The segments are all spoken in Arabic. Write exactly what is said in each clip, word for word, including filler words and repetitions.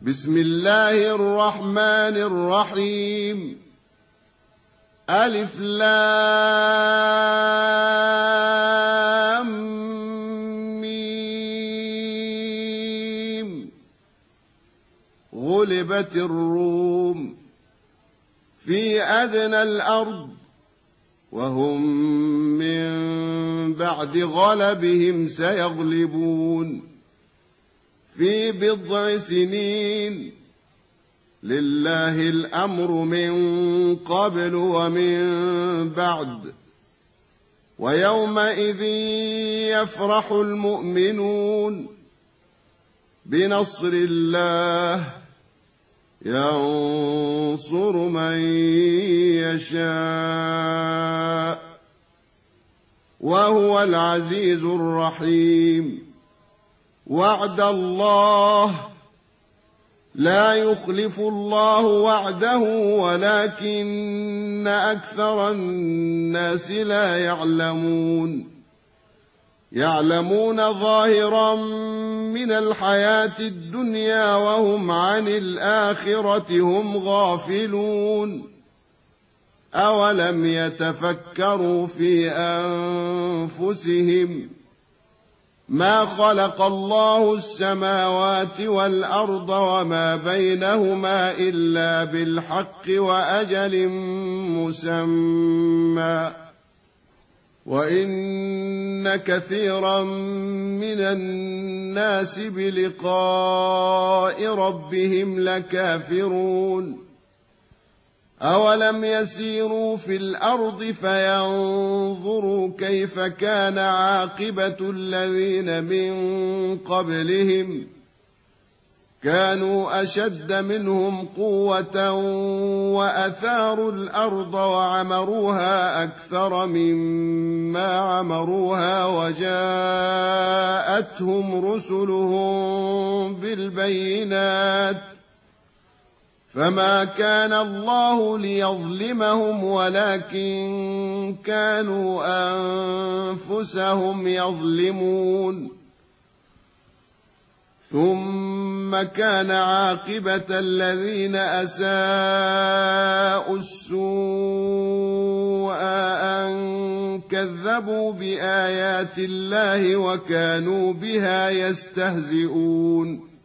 بسم الله الرحمن الرحيم. ألف لام ميم. غلبت الروم في أدنى الأرض وهم من بعد غلبهم سيغلبون في بضع سنين. لله الأمر من قبل ومن بعد ويومئذ يفرح المؤمنون بنصر الله ينصر من يشاء وهو العزيز الرحيم. وعد الله لا يخلف الله وعده ولكن أكثر الناس لا يعلمون. يعلمون ظاهرا من الحياة الدنيا وهم عن الآخرة هم غافلون. أولم يتفكروا في أنفسهم ما خلق الله السماوات والأرض وما بينهما إلا بالحق وأجل مسمى وإن كثيرا من الناس بلقاء ربهم لكافرون. أولم يسيروا في الأرض فينظروا كيف كان عاقبة الذين من قبلهم كانوا أشد منهم قوة وأثاروا الأرض وعمروها أكثر مما عمروها وجاءتهم رسلهم بالبينات فما كان الله ليظلمهم ولكن كانوا أنفسهم يظلمون. ثم كان عاقبة الذين أساءوا السوء أن كذبوا بآيات الله وكانوا بها يستهزئون.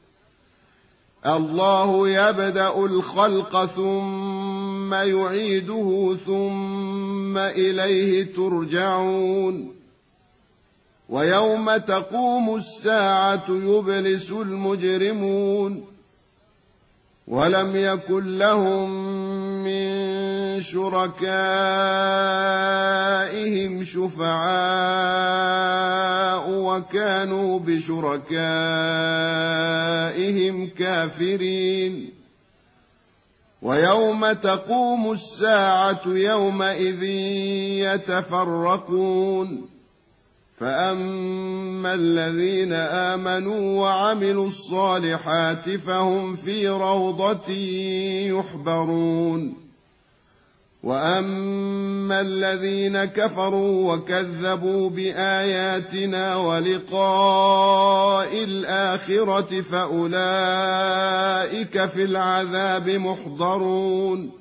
الله يبدأ الخلق ثم يعيده ثم إليه ترجعون. ويوم تقوم الساعة يبلس المجرمون ولم يكن لهم من شركائهم شفعاء وكانوا بشركائهم كافرين. ويوم تقوم الساعة يومئذ يتفرقون فأما الذين آمنوا وعملوا الصالحات فهم في روضة يحبرون. وأما الذين كفروا وكذبوا بآياتنا ولقاء الآخرة فأولئك في العذاب محضرون.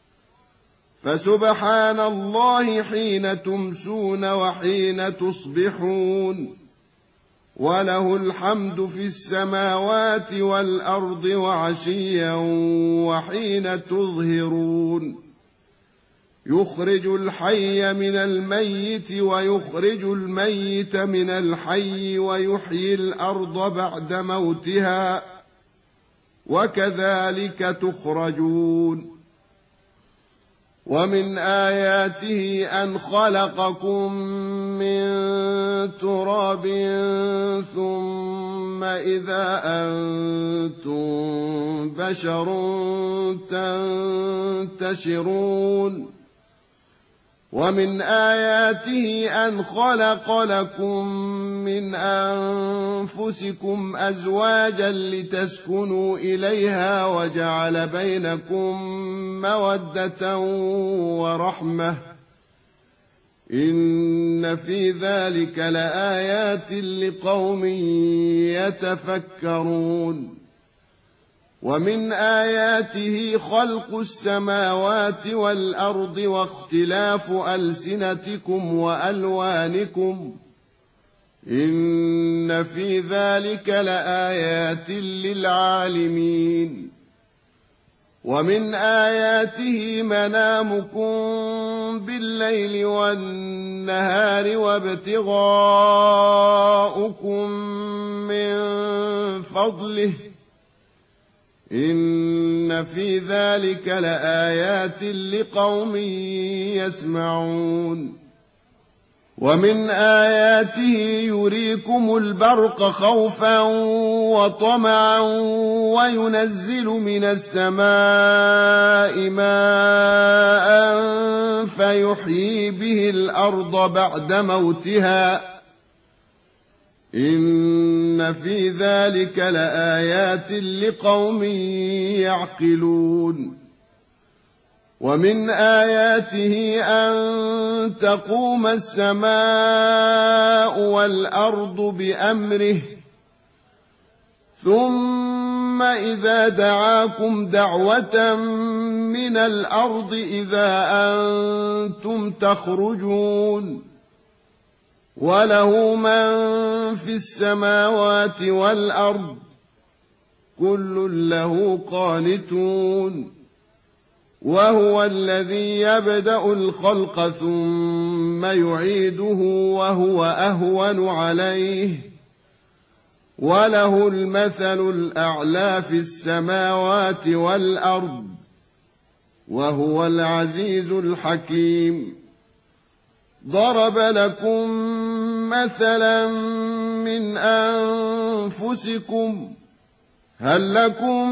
فسبحان الله حين تمسون وحين تصبحون وله الحمد في السماوات والأرض وعشيا وحين تظهرون. يخرج الحي من الميت ويخرج الميت من الحي ويحيي الأرض بعد موتها وكذلك تخرجون. ومن آياته أن خلقكم من تراب ثم إذا أنتم بشر تنتشرون. ومن آياته أن خلق لكم من أنفسكم أزواجا لتسكنوا إليها وجعل بينكم مودة ورحمة إن في ذلك لآيات لقوم يتفكرون. ومن آياته خلق السماوات والأرض واختلاف ألسنتكم وألوانكم إن في ذلك لآيات للعالمين ومن آياته منامكم بالليل والنهار وابتغاؤكم من فضله إن في ذلك لآيات لقوم يسمعون ومن آياته يريكم البرق خوفا وطمعا وينزل من السماء ماء فيحيي به الأرض بعد موتها إن في ذلك لآيات لقوم يعقلون ومن آياته أن تقوم السماء والأرض بأمره ثم إذا دعاكم دعوة من الأرض إذا أنتم تخرجون وله من في السماوات والأرض كل له قانتون وهو الذي يبدأ الخلق ثم يعيده وهو أهون عليه وله المثل الأعلى في السماوات والأرض وهو العزيز الحكيم ضرب لكم مثلا من أنفسكم هل لكم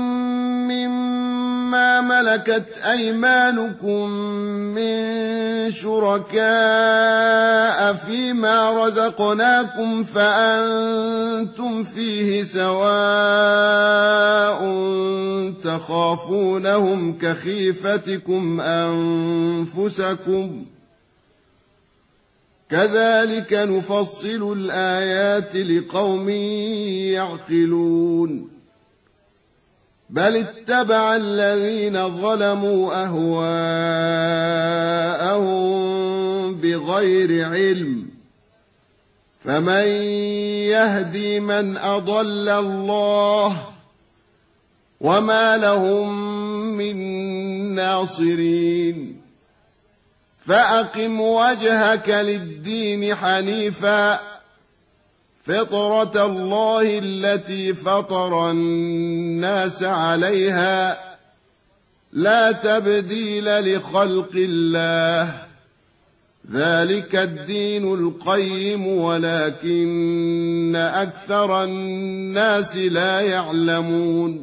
مما ملكت أيمانكم من شركاء فيما رزقناكم فأنتم فيه سواء تخافونهم كخيفتكم أنفسكم كذلك نفصل الآيات لقوم يعقلون بل اتبع الذين ظلموا أهواءهم بغير علم فمن يهدي من أضل الله وما لهم من ناصرين فأقم وجهك للدين حنيفا فطرة الله التي فطر الناس عليها لا تبديل لخلق الله ذلك الدين القيم ولكن أكثر الناس لا يعلمون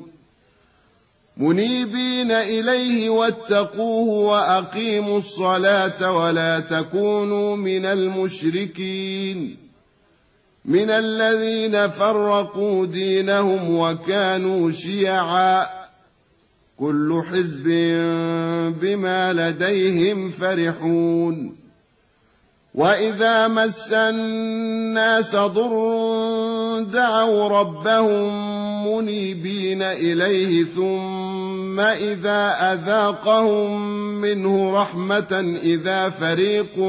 منيبين إليه واتقوه وأقيموا الصلاة ولا تكونوا من المشركين من الذين فرقوا دينهم وكانوا شيعا كل حزب بما لديهم فرحون وإذا مس الناس ضر دعوا ربهم منيبين إليه ثم إذا أذاقهم منه رحمة إذا فريق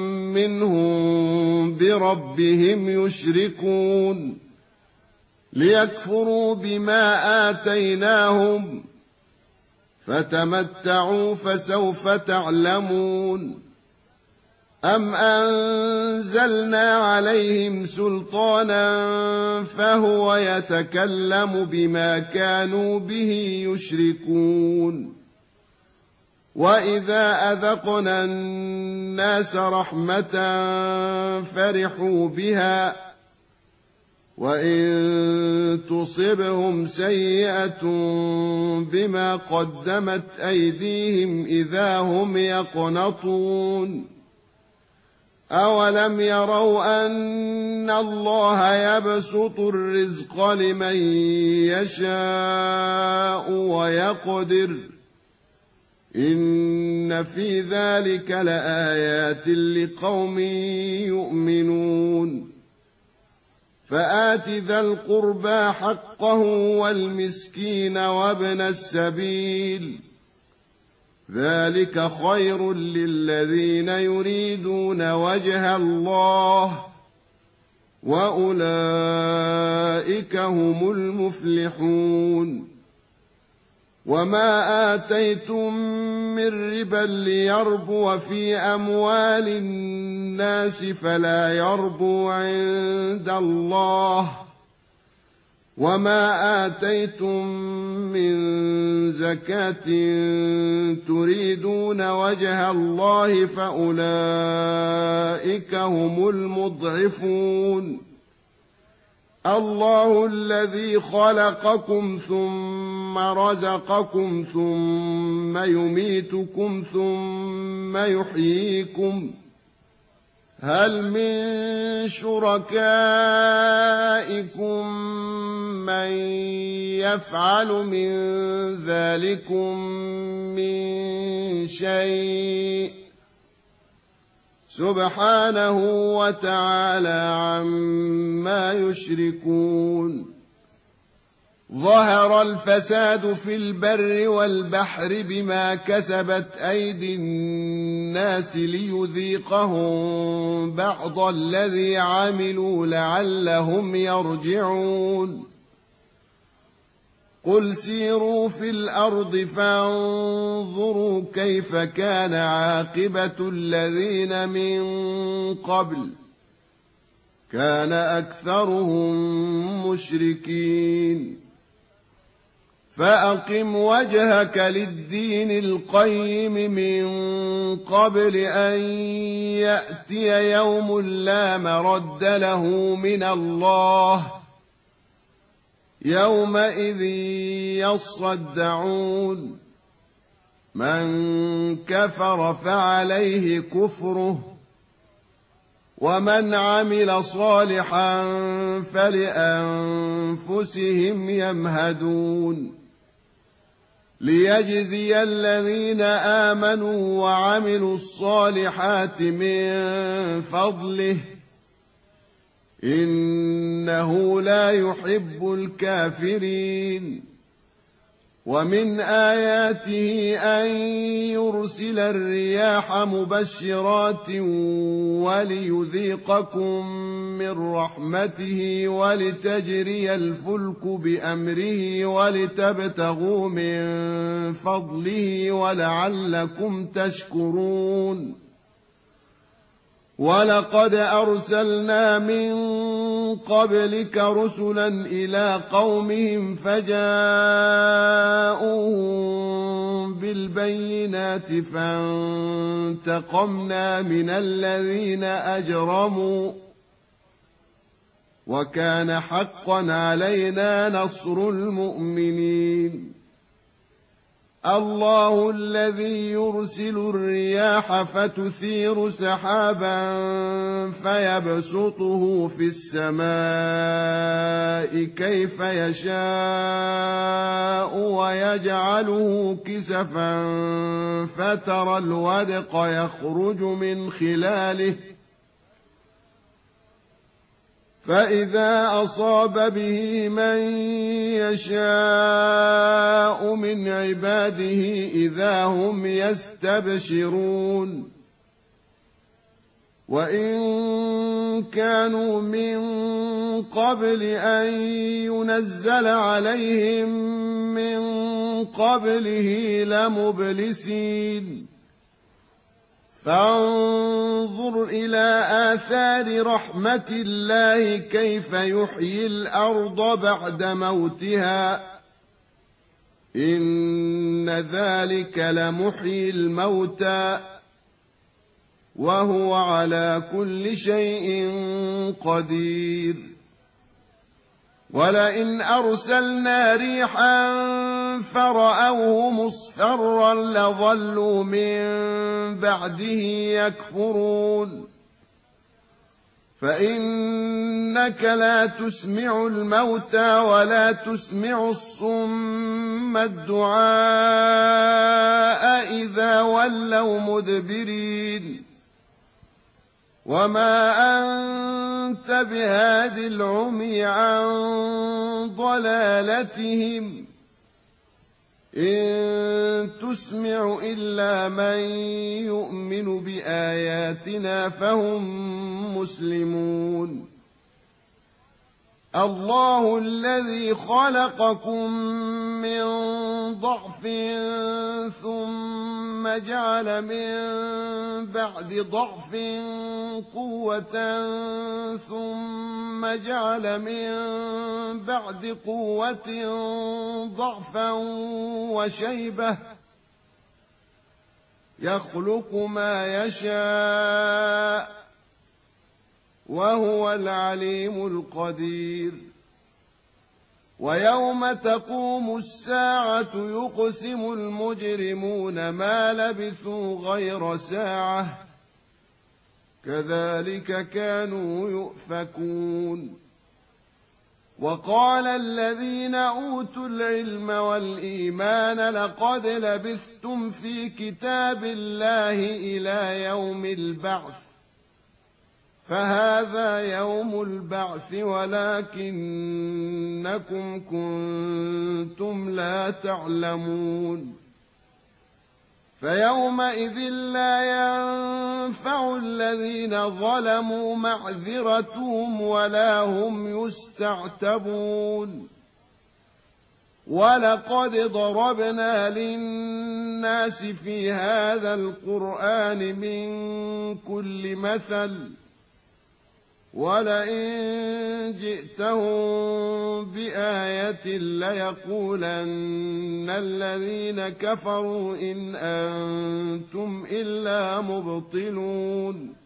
منهم بربهم يشركون ليكفروا بما آتيناهم فتمتعوا فسوف تعلمون أم أنزلنا عليهم سلطانا فهو يتكلم بما كانوا به يشركون وإذا أذقنا الناس رحمة فرحوا بها وإن تصبهم سيئة بما قدمت أيديهم إذا هم يقنطون أولم يروا أن الله يبسط الرزق لمن يشاء ويقدر إن في ذلك لآيات لقوم يؤمنون فآت ذا القربى حقه والمسكين وابن السبيل ذلك خير للذين يريدون وجه الله وأولئك هم المفلحون وما آتيتم من ربا ليربو في أموال الناس فلا يربو عند الله وما آتيتم من زكاة تريدون وجه الله فأولئك هم المضعفون الله الذي خلقكم ثم رزقكم ثم يميتكم ثم يحييكم هل من شركائكم من يفعل من ذلكم من شيء سبحانه وتعالى عما يشركون ظهر الفساد في البر والبحر بما كسبت أيدي الناس ليذيقهم بعض الذي عملوا لعلهم يرجعون قل سيروا في الأرض فانظروا كيف كان عاقبة الذين من قبل كان أكثرهم مشركين فأقم وجهك للدين القيم من قبل أن يأتي يوم لا مرد له من الله يومئذ يصدعون من كفر فعليه كفره ومن عمل صالحا فلأنفسهم يمهدون ليجزي الذين آمنوا وعملوا الصالحات من فضله إنه لا يحب الكافرين ومن آياته أن يرسل الرياح مبشرات وليذيقكم من رحمته ولتجري الفلك بأمره ولتبتغوا من فضله ولعلكم تشكرون ولقد أرسلنا من قبلك رسلا إلى قومهم فجاءوهم بالبينات فانتقمنا من الذين أجرموا وكان حقا علينا نصر المؤمنين الله الذي يرسل الرياح فتثير سحابا فيبسطه في السماء كيف يشاء ويجعله كسفا فترى الودق يخرج من خلاله فإذا أصاب به من يشاء من عباده إذا هم يستبشرون وإن كانوا من قبل أن ينزل عليهم من قبله لمبلسين فانظر إلى آثار رحمة الله كيف يحيي الأرض بعد موتها إن ذلك لمحيي الموتى وهو على كل شيء قدير ولئن أرسلنا ريحا فرأوه مصفرا لظلوا من بعده يكفرون فإنك لا تسمع الموتى ولا تسمع الصم الدعاء إذا ولوا مدبرين وما أنت أنت بهاد العمي عن ضلالتهم إن تسمع إلا من يؤمن بآياتنا فهم مسلمون الله الذي خلقكم من ضعف ثم جعل من بعد ضعف قوة ثم جعل من بعد قوة ضعفا وشيبة يخلق ما يشاء وهو العليم القدير ويوم تقوم الساعة يقسم المجرمون ما لبثوا غير ساعة كذلك كانوا يؤفكون وقال الذين أوتوا العلم والإيمان لقد لبثتم في كتاب الله إلى يوم البعث فهذا يوم البعث ولكنكم كنتم لا تعلمون فيومئذ لا ينفع الذين ظلموا معذرتهم ولا هم يستعتبون ولقد ضربنا للناس في هذا القرآن من كل مثل ولئن جئتهم بآية ليقولن الذين كفروا إن أنتم إلا مبطلون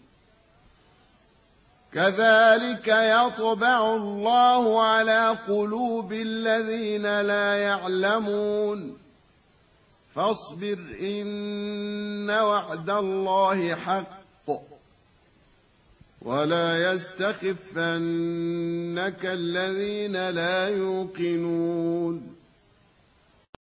كذلك يطبع الله على قلوب الذين لا يعلمون فاصبر إن وعد الله حق ولا يستخفنك الذين لا يوقنون